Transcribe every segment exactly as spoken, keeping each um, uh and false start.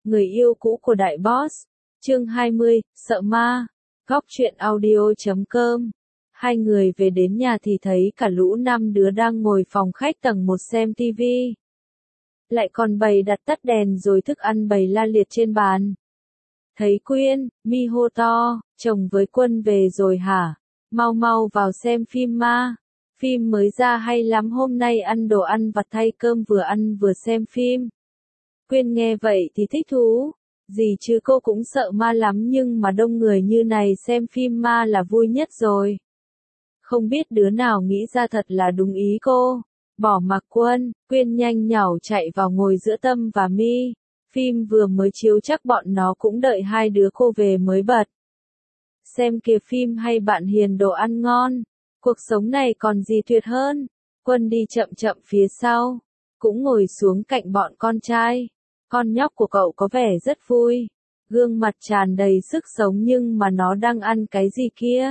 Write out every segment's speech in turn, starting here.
Người yêu cũ của đại boss. Chương hai mươi, sợ ma. Góc truyện audio chấm com. Hai người về đến nhà thì thấy cả lũ năm đứa đang ngồi phòng khách tầng một xem tivi. Lại còn bày đặt tắt đèn rồi thức ăn bày la liệt trên bàn. Thấy Quyên, Mi hô to, chồng với Quân về rồi hả? Mau mau vào xem phim ma. Phim mới ra hay lắm, hôm nay ăn đồ ăn vặt thay cơm, vừa ăn vừa xem phim. Quyên nghe vậy thì thích thú. Gì chứ, cô cũng sợ ma lắm, nhưng mà đông người như này xem phim ma là vui nhất rồi. Không biết đứa nào nghĩ ra, thật là đúng ý cô. Bỏ mặc Quân, Quyên nhanh nhảu chạy vào ngồi giữa Tâm và Mi. Phim vừa mới chiếu chắc bọn nó cũng đợi hai đứa cô về mới bật. Xem kìa, phim hay bạn hiền, đồ ăn ngon. Cuộc sống này còn gì tuyệt hơn. Quân đi chậm chậm phía sau, cũng ngồi xuống cạnh bọn con trai. Con nhóc của cậu có vẻ rất vui. Gương mặt tràn đầy sức sống, nhưng mà nó đang ăn cái gì kia?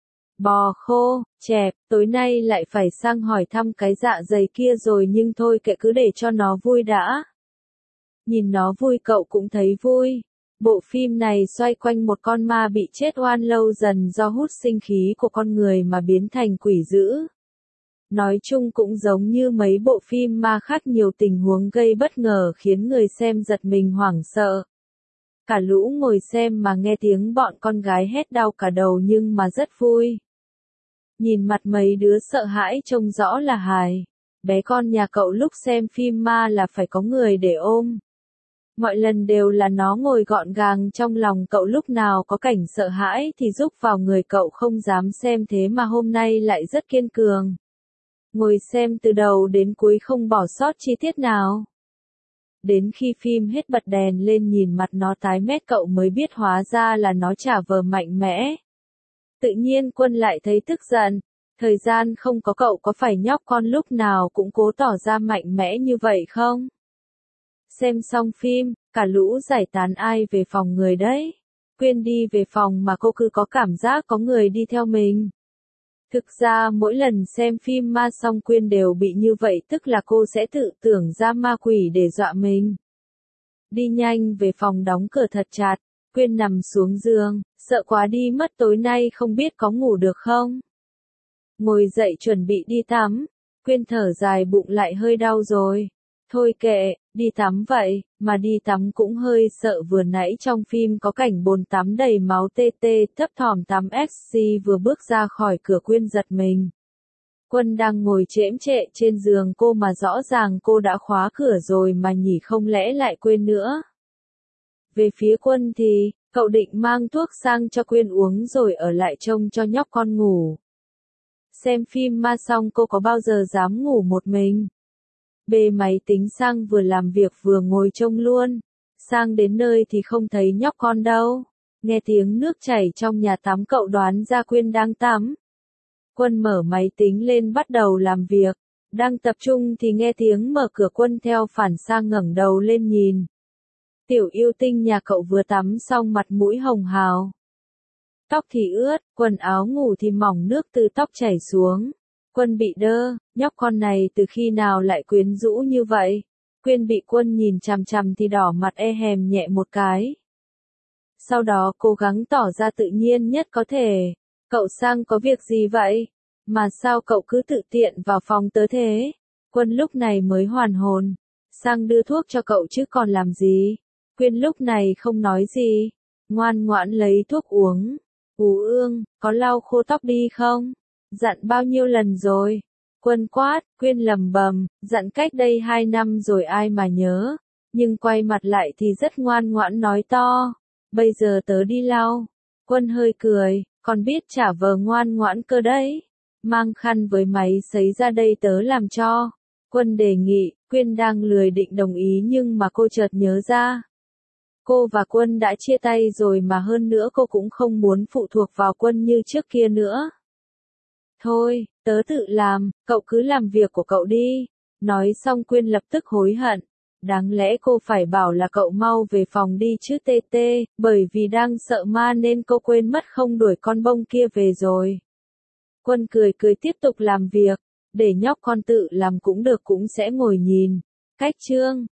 Bò khô, chẹp, tối nay lại phải sang hỏi thăm cái dạ dày kia rồi, nhưng thôi kệ, cứ để cho nó vui đã. Nhìn nó vui cậu cũng thấy vui. Bộ phim này xoay quanh một con ma bị chết oan lâu dần do hút sinh khí của con người mà biến thành quỷ dữ. Nói chung cũng giống như mấy bộ phim ma khác, nhiều tình huống gây bất ngờ khiến người xem giật mình hoảng sợ. Cả lũ ngồi xem mà nghe tiếng bọn con gái hét đau cả đầu, nhưng mà rất vui. Nhìn mặt mấy đứa sợ hãi trông rõ là hài. Bé con nhà cậu lúc xem phim ma là phải có người để ôm. Mọi lần đều là nó ngồi gọn gàng trong lòng cậu, lúc nào có cảnh sợ hãi thì giúp vào người cậu, không dám xem, thế mà hôm nay lại rất kiên cường. Ngồi xem từ đầu đến cuối không bỏ sót chi tiết nào. Đến khi phim hết bật đèn lên, nhìn mặt nó tái mét cậu mới biết hóa ra là nó trả vờ mạnh mẽ. Tự nhiên Quân lại thấy tức giận. Thời gian không có cậu, có phải nhóc con lúc nào cũng cố tỏ ra mạnh mẽ như vậy không? Xem xong phim, cả lũ giải tán, ai về phòng người đấy. Quyên đi về phòng mà cô cứ có cảm giác có người đi theo mình. Thực ra mỗi lần xem phim ma xong Quyên đều bị như vậy, tức là cô sẽ tự tưởng ra ma quỷ để dọa mình. Đi nhanh về phòng đóng cửa thật chặt, Quyên nằm xuống giường, sợ quá đi mất, tối nay không biết có ngủ được không. Ngồi dậy chuẩn bị đi tắm, Quyên thở dài, bụng lại hơi đau rồi. Thôi kệ, đi tắm vậy, mà đi tắm cũng hơi sợ, vừa nãy trong phim có cảnh bồn tắm đầy máu tê tê, thấp thỏm tắm xê vừa bước ra khỏi cửa Quyên giật mình. Quân đang ngồi chễm chệ trên giường cô mà rõ ràng cô đã khóa cửa rồi mà nhỉ, không lẽ lại quên nữa. Về phía Quân thì, cậu định mang thuốc sang cho Quyên uống rồi ở lại trông cho nhóc con ngủ. Xem phim ma xong cô có bao giờ dám ngủ một mình. Bê máy tính sang vừa làm việc vừa ngồi trông luôn. Sang đến nơi thì không thấy nhóc con đâu. Nghe tiếng nước chảy trong nhà tắm cậu đoán ra Quyên đang tắm. Quân mở máy tính lên bắt đầu làm việc. Đang tập trung thì nghe tiếng mở cửa, Quân theo phản xạ ngẩng đầu lên nhìn. Tiểu yêu tinh nhà cậu vừa tắm xong, mặt mũi hồng hào. Tóc thì ướt, quần áo ngủ thì mỏng, nước từ tóc chảy xuống. Quân bị đơ, nhóc con này từ khi nào lại quyến rũ như vậy. Quyên bị Quân nhìn chằm chằm thì đỏ mặt e hèm nhẹ một cái. Sau đó cố gắng tỏ ra tự nhiên nhất có thể. Cậu Sang có việc gì vậy? Mà sao cậu cứ tự tiện vào phòng tớ thế? Quân lúc này mới hoàn hồn. Sang đưa thuốc cho cậu chứ còn làm gì? Quyên lúc này không nói gì. Ngoan ngoãn lấy thuốc uống. Ú ương, có lau khô tóc đi không? Dặn bao nhiêu lần rồi? Quân quát, Quyên lầm bầm, dặn cách đây hai năm rồi ai mà nhớ. Nhưng quay mặt lại thì rất ngoan ngoãn nói to. Bây giờ tớ đi lau. Quân hơi cười, còn biết trả vờ ngoan ngoãn cơ đấy. Mang khăn với máy sấy ra đây tớ làm cho. Quân đề nghị, Quyên đang lười định đồng ý, nhưng mà cô chợt nhớ ra. Cô và Quân đã chia tay rồi, mà hơn nữa cô cũng không muốn phụ thuộc vào Quân như trước kia nữa. Thôi, tớ tự làm, cậu cứ làm việc của cậu đi. Nói xong Quyên lập tức hối hận. Đáng lẽ cô phải bảo là cậu mau về phòng đi chứ tê tê, bởi vì đang sợ ma nên cô quên mất không đuổi con bông kia về rồi. Quân cười cười tiếp tục làm việc, để nhóc con tự làm cũng được, cũng sẽ ngồi nhìn. Cách chương